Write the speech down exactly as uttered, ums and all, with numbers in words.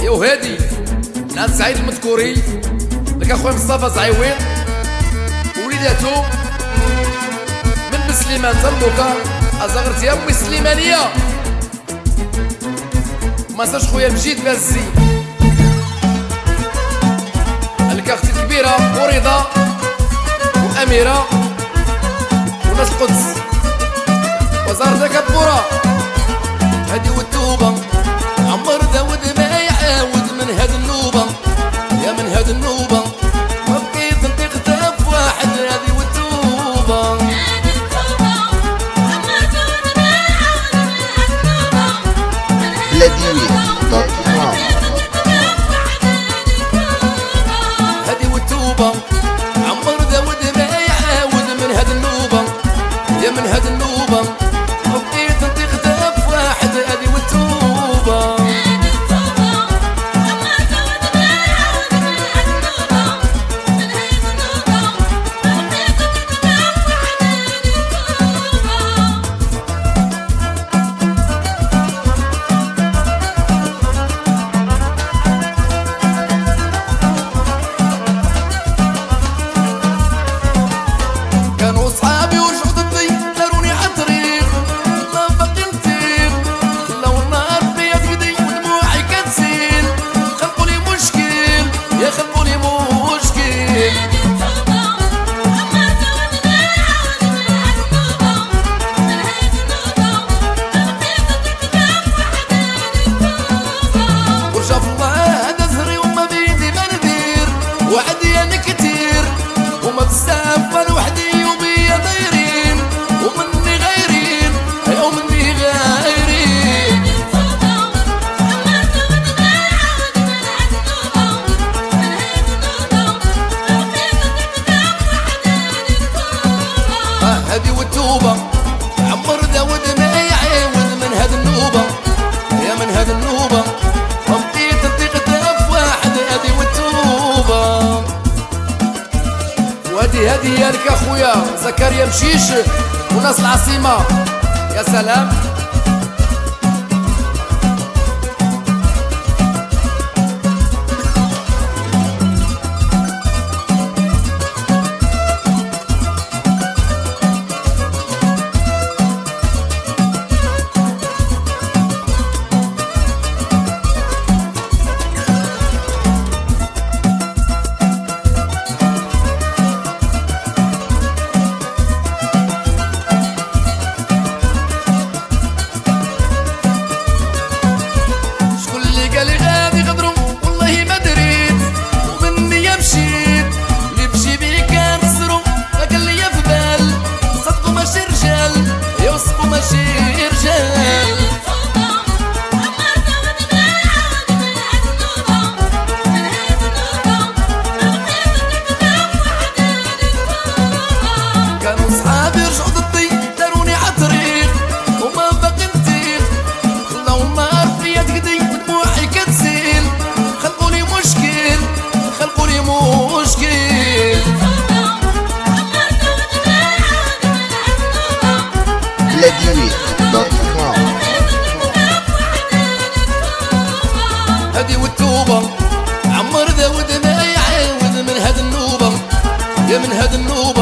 يا وهادي نهار سعيد المذكوري لك اخويا مصطفى زعيوين ووليداتو من بسليمان تنبوكا ازغرت يا امي سليمانيه ما نساش خويا مجيد بازي لك اختي الكبيره ورضا واميره وناس القدس وزاره كبوره هادي والتوبه عمر داود ما يعاود من هاد النوبه يا من هاد النوبه ما بقيت نطيق في واحد هادي والتوبه بلاديوي دوت كوم هادي والتوبه عمر داود ما يعاود من هاد النوبه يا من هاد النوبه ما بقيت نطيق في واحد هادي والتوبه وعدي انا كتير وما بستقبل وحدي وبيا دايرين ومني غايرين ومني غايرين هادي والتوبه عمر داود ما يعاود من هاد النوبه يا من هاد النوبه وبقيت نطيق في واحد هادي والتوبه وهادي هادي يالك اخويا زكريا مشيش وناس العاصمه يا سلام بلاديوي دوت كوم هادي والتوبه عمر داود ما يعاود من هاد النوبه يا من هاد النوبه